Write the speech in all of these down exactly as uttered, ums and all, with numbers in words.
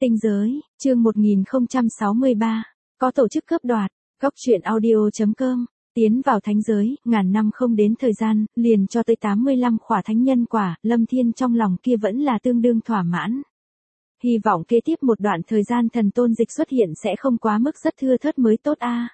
Tinh giới, chương một nghìn không trăm sáu mươi ba, có tổ chức cướp đoạt, góc truyện audio chấm com, tiến vào thánh giới, ngàn năm không đến thời gian, liền cho tới tám mươi lăm khỏa thánh nhân quả, Lâm Thiên trong lòng kia vẫn là tương đương thỏa mãn. Hy vọng kế tiếp một đoạn thời gian thần tôn dịch xuất hiện sẽ không quá mức rất thưa thớt mới tốt a.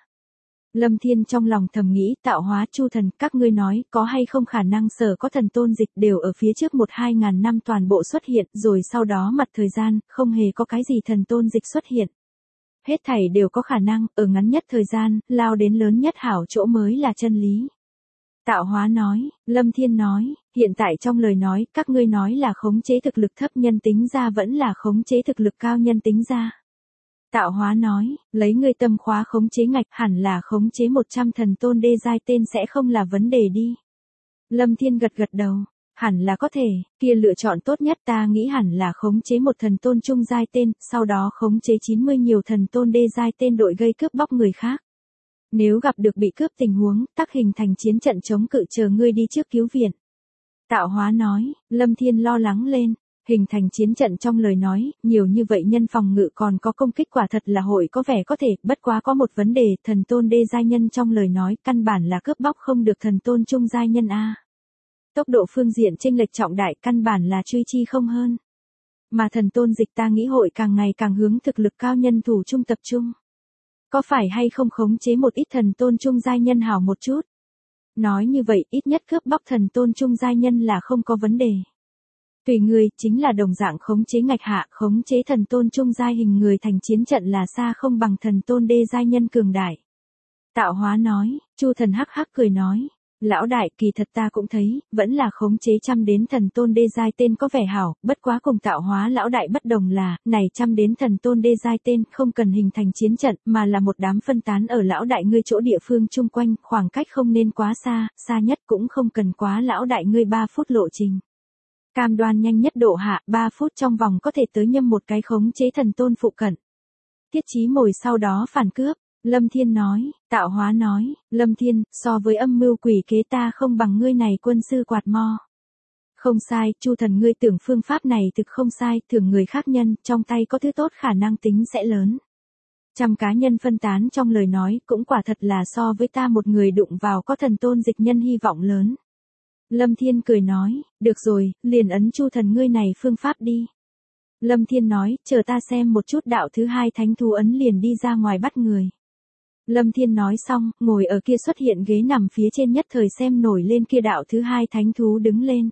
Lâm Thiên trong lòng thầm nghĩ, tạo hóa chu thần, các ngươi nói, có hay không khả năng sở có thần tôn dịch đều ở phía trước một hai ngàn năm toàn bộ xuất hiện, rồi sau đó mặt thời gian, không hề có cái gì thần tôn dịch xuất hiện. Hết thảy đều có khả năng, ở ngắn nhất thời gian, lao đến lớn nhất hảo chỗ mới là chân lý. Tạo hóa nói, Lâm Thiên nói, hiện tại trong lời nói, các ngươi nói là khống chế thực lực thấp nhân tính ra vẫn là khống chế thực lực cao nhân tính ra. Tạo hóa nói, lấy ngươi tâm khóa khống chế ngạch hẳn là khống chế một trăm thần tôn đê giai tên sẽ không là vấn đề đi. Lâm Thiên gật gật đầu, hẳn là có thể, kia lựa chọn tốt nhất ta nghĩ hẳn là khống chế một thần tôn trung giai tên, sau đó khống chế chín mươi nhiều thần tôn đê giai tên đội gây cướp bóc người khác. Nếu gặp được bị cướp tình huống, tác hình thành chiến trận chống cự chờ ngươi đi trước cứu viện. Tạo hóa nói, Lâm Thiên lo lắng lên. Hình thành chiến trận trong lời nói, nhiều như vậy nhân phòng ngự còn có công kích quả thật là hội có vẻ có thể, bất quá có một vấn đề, thần tôn đê giai nhân trong lời nói, căn bản là cướp bóc không được thần tôn trung giai nhân a. Tốc độ phương diện chênh lệch trọng đại, căn bản là truy chi không hơn. Mà thần tôn dịch ta nghĩ hội càng ngày càng hướng thực lực cao nhân thủ trung tập trung. Có phải hay không khống chế một ít thần tôn trung giai nhân hảo một chút? Nói như vậy, ít nhất cướp bóc thần tôn trung giai nhân là không có vấn đề. Tùy người, chính là đồng dạng khống chế ngạch hạ, khống chế thần tôn trung giai hình người thành chiến trận là xa không bằng thần tôn đê giai nhân cường đại. Tạo hóa nói, Chu thần hắc hắc cười nói, lão đại kỳ thật ta cũng thấy, vẫn là khống chế trăm đến thần tôn đê giai tên có vẻ hảo, bất quá cùng tạo hóa lão đại bất đồng là, này trăm đến thần tôn đê giai tên không cần hình thành chiến trận, mà là một đám phân tán ở lão đại ngươi chỗ địa phương chung quanh, khoảng cách không nên quá xa, xa nhất cũng không cần quá lão đại ngươi ba phút lộ trình. Cam đoan nhanh nhất độ hạ, ba phút trong vòng có thể tới nhâm một cái khống chế thần tôn phụ cận. Tiết Chí Mồi sau đó phản cướp, Lâm Thiên nói, Tạo hóa nói, Lâm Thiên, so với âm mưu quỷ kế ta không bằng ngươi này quân sư quạt mo. Không sai, Chu thần ngươi tưởng phương pháp này thực không sai, thường người khác nhân, trong tay có thứ tốt khả năng tính sẽ lớn. Trăm cá nhân phân tán trong lời nói, cũng quả thật là so với ta một người đụng vào có thần tôn dịch nhân hy vọng lớn. Lâm Thiên cười nói, được rồi, liền ấn Chu thần ngươi này phương pháp đi. Lâm Thiên nói, chờ ta xem một chút đạo thứ hai thánh thú ấn liền đi ra ngoài bắt người. Lâm Thiên nói xong, ngồi ở kia xuất hiện ghế nằm phía trên nhất thời xem nổi lên kia đạo thứ hai thánh thú đứng lên.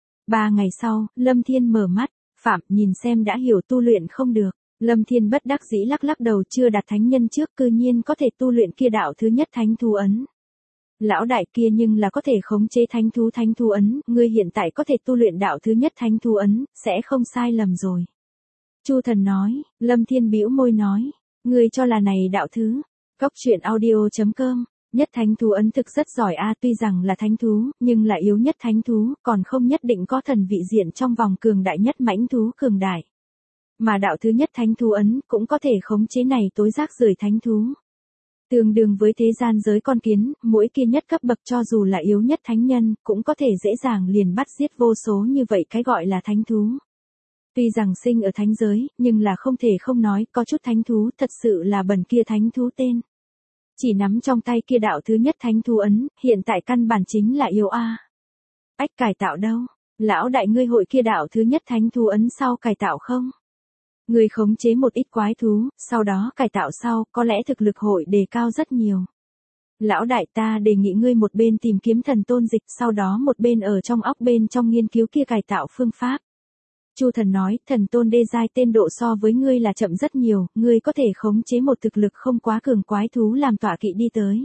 Ba ngày sau, Lâm Thiên mở mắt, Phạm nhìn xem đã hiểu tu luyện không được. Lâm Thiên bất đắc dĩ lắc lắc đầu chưa đạt thánh nhân trước cư nhiên có thể tu luyện kia đạo thứ nhất thánh thú ấn. Lão đại kia nhưng là có thể khống chế thánh thú thánh thú ấn, ngươi hiện tại có thể tu luyện đạo thứ nhất thánh thú ấn, sẽ không sai lầm rồi. Chu thần nói, Lâm Thiên bĩu môi nói, ngươi cho là này đạo thứ, góc truyện audio chấm com, nhất thánh thú ấn thực rất giỏi a tuy rằng là thánh thú, nhưng là yếu nhất thánh thú, còn không nhất định có thần vị diện trong vòng cường đại nhất mãnh thú cường đại. Mà đạo thứ nhất thánh thú ấn, cũng có thể khống chế này tối rác rưởi thánh thú. Tương đương với thế gian giới con kiến, mỗi kia nhất cấp bậc cho dù là yếu nhất thánh nhân, cũng có thể dễ dàng liền bắt giết vô số như vậy cái gọi là thánh thú. Tuy rằng sinh ở thánh giới, nhưng là không thể không nói, có chút thánh thú thật sự là bẩn kia thánh thú tên. Chỉ nắm trong tay kia đạo thứ nhất thánh thú ấn, hiện tại căn bản chính là yếu a. Ách cải tạo đâu? Lão đại ngươi hội kia đạo thứ nhất thánh thú ấn sau cải tạo không? Người khống chế một ít quái thú, sau đó cải tạo sau, có lẽ thực lực hội đề cao rất nhiều. Lão đại ta đề nghị ngươi một bên tìm kiếm thần tôn dịch, sau đó một bên ở trong óc bên trong nghiên cứu kia cải tạo phương pháp. Chu thần nói, thần tôn đê giai tên độ so với ngươi là chậm rất nhiều, ngươi có thể khống chế một thực lực không quá cường quái thú làm tọa kỵ đi tới.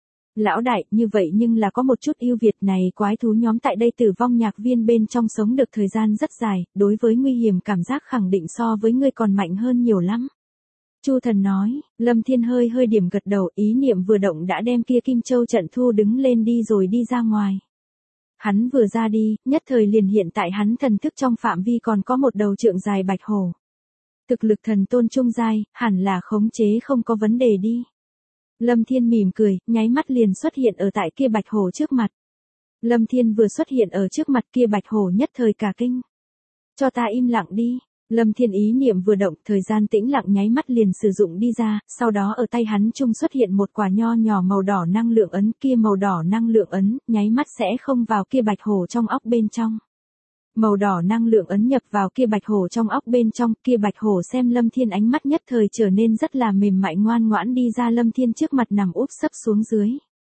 Lão đại, như vậy nhưng là có một chút ưu việt này, quái thú nhóm tại đây tử vong nhạc viên bên trong sống được thời gian rất dài, đối với nguy hiểm cảm giác khẳng định so với ngươi còn mạnh hơn nhiều lắm. Chu thần nói, Lâm Thiên hơi hơi điểm gật đầu, ý niệm vừa động đã đem kia Kim Châu trận thu đứng lên đi rồi đi ra ngoài. Hắn vừa ra đi, nhất thời liền hiện tại hắn thần thức trong phạm vi còn có một đầu trượng dài bạch hổ. Thực lực thần tôn trung giai, hẳn là khống chế không có vấn đề đi. Lâm Thiên mỉm cười, nháy mắt liền xuất hiện ở tại kia bạch hổ trước mặt. Lâm Thiên vừa xuất hiện ở trước mặt kia bạch hổ nhất thời cả kinh. Cho ta im lặng đi. Lâm Thiên ý niệm vừa động, thời gian tĩnh lặng nháy mắt liền sử dụng đi ra, sau đó ở tay hắn trung xuất hiện một quả nho nhỏ màu đỏ năng lượng ấn, kia màu đỏ năng lượng ấn, nháy mắt sẽ không vào kia bạch hổ trong óc bên trong. Màu đỏ năng lượng ấn nhập vào kia bạch hổ trong óc bên trong, kia bạch hổ xem Lâm Thiên ánh mắt nhất thời trở nên rất là mềm mại ngoan ngoãn đi ra Lâm Thiên trước mặt nằm úp sấp xuống dưới.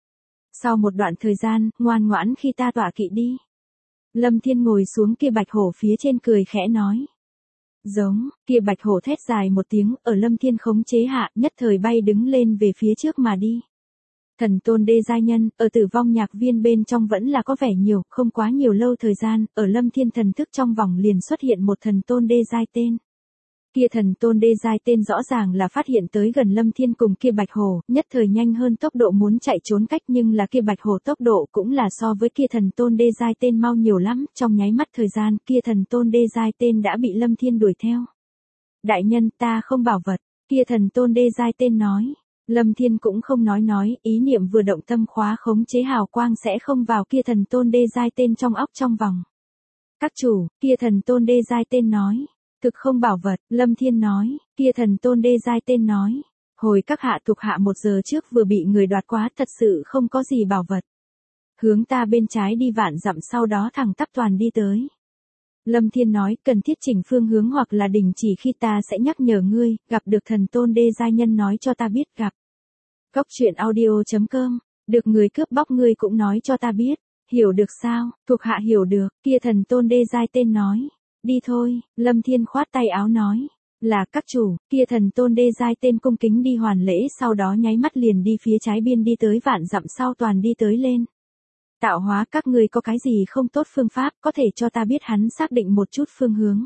Sau một đoạn thời gian, ngoan ngoãn khi ta tọa kỵ đi. Lâm Thiên ngồi xuống kia bạch hổ phía trên cười khẽ nói. Giống, kia bạch hổ thét dài một tiếng, ở Lâm Thiên khống chế hạ, nhất thời bay đứng lên về phía trước mà đi. Thần tôn đê giai nhân, ở tử vong nhạc viên bên trong vẫn là có vẻ nhiều, không quá nhiều lâu thời gian, ở Lâm Thiên thần thức trong vòng liền xuất hiện một thần tôn đê giai tên. Kia thần tôn đê giai tên rõ ràng là phát hiện tới gần Lâm Thiên cùng kia bạch hổ, nhất thời nhanh hơn tốc độ muốn chạy trốn cách, nhưng là kia bạch hổ tốc độ cũng là so với kia thần tôn đê giai tên mau nhiều lắm, trong nháy mắt thời gian kia thần tôn đê giai tên đã bị Lâm Thiên đuổi theo. Đại nhân, ta không bảo vật, kia thần tôn đê giai tên nói. Lâm Thiên cũng không nói nói, ý niệm vừa động tâm khóa khống chế hào quang sẽ không vào kia thần tôn đê giai tên trong óc trong vòng. Các chủ, kia thần tôn đê giai tên nói. Thực không bảo vật, Lâm Thiên nói, kia thần tôn đê giai tên nói. Hồi các hạ thuộc hạ một giờ trước vừa bị người đoạt quá, thật sự không có gì bảo vật. Hướng ta bên trái đi vạn dặm, sau đó thẳng tắp toàn đi tới. Lâm Thiên nói, cần thiết chỉnh phương hướng hoặc là đình chỉ khi ta sẽ nhắc nhở ngươi, gặp được thần tôn đê giai nhân nói cho ta biết gặp. Cốc truyện audio chấm com, được người cướp bóc ngươi cũng nói cho ta biết, hiểu được sao, thuộc hạ hiểu được, kia thần tôn đê giai tên nói. Đi thôi, Lâm Thiên khoát tay áo nói, là các chủ, kia thần tôn đê giai tên cung kính đi hoàn lễ, sau đó nháy mắt liền đi phía trái biên đi tới vạn dặm, sau toàn đi tới lên. Tạo hóa, các ngươi có cái gì không tốt phương pháp, có thể cho ta biết hắn xác định một chút phương hướng.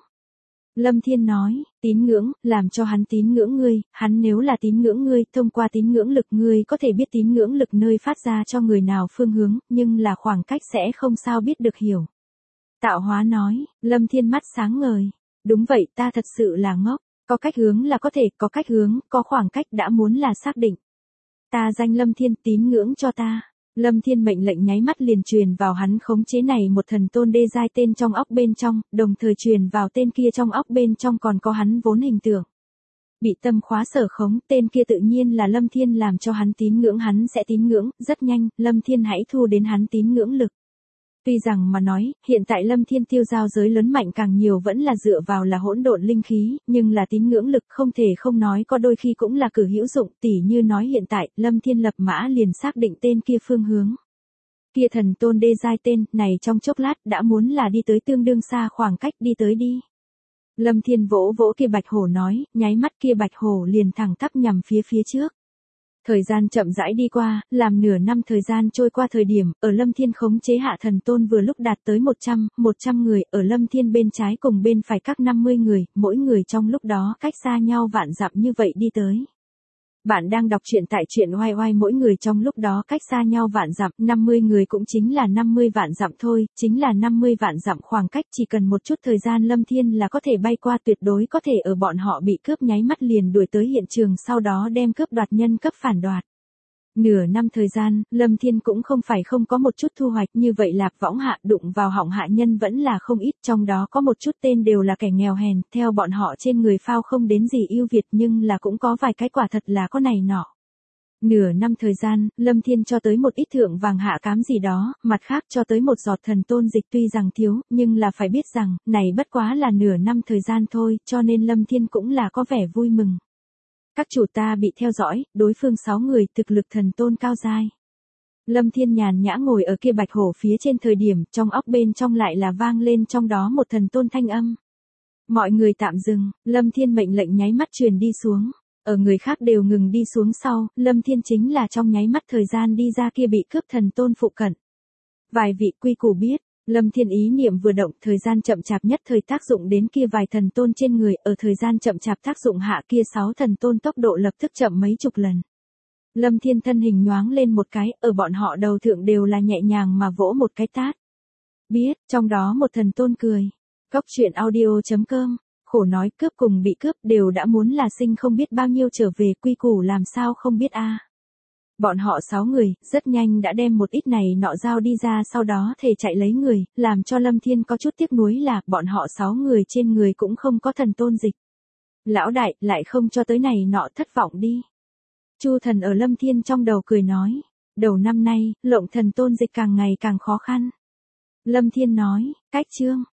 Lâm Thiên nói, tín ngưỡng, làm cho hắn tín ngưỡng ngươi, hắn nếu là tín ngưỡng ngươi, thông qua tín ngưỡng lực ngươi có thể biết tín ngưỡng lực nơi phát ra cho người nào phương hướng, nhưng là khoảng cách sẽ không sao biết được hiểu. Tạo hóa nói, Lâm Thiên mắt sáng ngời. Đúng vậy, ta thật sự là ngốc, có cách hướng là có thể, có cách hướng, có khoảng cách đã muốn là xác định. Ta danh Lâm Thiên, tín ngưỡng cho ta. Lâm Thiên mệnh lệnh nháy mắt liền truyền vào hắn khống chế này một thần tôn đê giai tên trong óc bên trong, đồng thời truyền vào tên kia trong óc bên trong còn có hắn vốn hình tượng. Bị tâm khóa sở khống, tên kia tự nhiên là Lâm Thiên làm cho hắn tín ngưỡng, hắn sẽ tín ngưỡng, rất nhanh, Lâm Thiên hãy thu đến hắn tín ngưỡng lực. Tuy rằng mà nói, hiện tại Lâm Thiên tiêu giao giới lớn mạnh càng nhiều vẫn là dựa vào là hỗn độn linh khí, nhưng là tín ngưỡng lực không thể không nói có đôi khi cũng là cử hữu dụng, tỉ như nói hiện tại, Lâm Thiên lập mã liền xác định tên kia phương hướng. Kia thần tôn đê giai tên, này trong chốc lát đã muốn là đi tới tương đương xa khoảng cách đi tới đi. Lâm Thiên vỗ vỗ kia bạch hổ nói, nháy mắt kia bạch hổ liền thẳng tắp nhằm phía phía trước. Thời gian chậm rãi đi qua, làm nửa năm thời gian trôi qua thời điểm, ở Lâm Thiên khống chế hạ thần tôn vừa lúc đạt tới một trăm, một trăm người, ở Lâm Thiên bên trái cùng bên phải các năm mươi người, mỗi người trong lúc đó cách xa nhau vạn dặm như vậy đi tới. Bạn đang đọc truyện tại truyện oai oai, mỗi người trong lúc đó cách xa nhau vạn dặm, năm mươi người cũng chính là năm mươi vạn dặm thôi, chính là năm mươi vạn dặm khoảng cách, chỉ cần một chút thời gian Lâm Thiên là có thể bay qua, tuyệt đối có thể ở bọn họ bị cướp nháy mắt liền đuổi tới hiện trường, sau đó đem cướp đoạt nhân cấp phản đoạt. Nửa năm thời gian, Lâm Thiên cũng không phải không có một chút thu hoạch, như vậy Lạp Võng hạ đụng vào họng hạ nhân vẫn là không ít, trong đó có một chút tên đều là kẻ nghèo hèn, theo bọn họ trên người phao không đến gì ưu việt, nhưng là cũng có vài cái quả thật là có này nọ. Nửa năm thời gian, Lâm Thiên cho tới một ít thượng vàng hạ cám gì đó, mặt khác cho tới một giọt thần tôn dịch, tuy rằng thiếu, nhưng là phải biết rằng, này bất quá là nửa năm thời gian thôi, cho nên Lâm Thiên cũng là có vẻ vui mừng. Các chủ, ta bị theo dõi, đối phương sáu người, thực lực thần tôn cao giai. Lâm Thiên nhàn nhã ngồi ở kia bạch hổ phía trên thời điểm, trong óc bên trong lại là vang lên trong đó một thần tôn thanh âm. Mọi người tạm dừng, Lâm Thiên mệnh lệnh nháy mắt truyền đi xuống. Ở người khác đều ngừng đi xuống sau, Lâm Thiên chính là trong nháy mắt thời gian đi ra kia bị cướp thần tôn phụ cận. Vài vị quy củ biết. Lâm Thiên ý niệm vừa động, thời gian chậm chạp nhất thời tác dụng đến kia vài thần tôn trên người, ở thời gian chậm chạp tác dụng hạ kia sáu thần tôn tốc độ lập tức chậm mấy chục lần. Lâm Thiên thân hình nhoáng lên một cái, ở bọn họ đầu thượng đều là nhẹ nhàng mà vỗ một cái tát. Biết, trong đó một thần tôn cười. Cốc truyện audio chấm com, khổ nói cướp cùng bị cướp đều đã muốn là sinh không biết bao nhiêu trở về, quy củ làm sao không biết a. Bọn họ sáu người, rất nhanh đã đem một ít này nọ dao đi ra sau đó thề chạy lấy người, làm cho Lâm Thiên có chút tiếc nuối là, bọn họ sáu người trên người cũng không có thần tôn dịch. Lão đại, lại không cho tới này nọ thất vọng đi. Chu Thần ở Lâm Thiên trong đầu cười nói, đầu năm nay, lộng thần tôn dịch càng ngày càng khó khăn. Lâm Thiên nói, cách chương.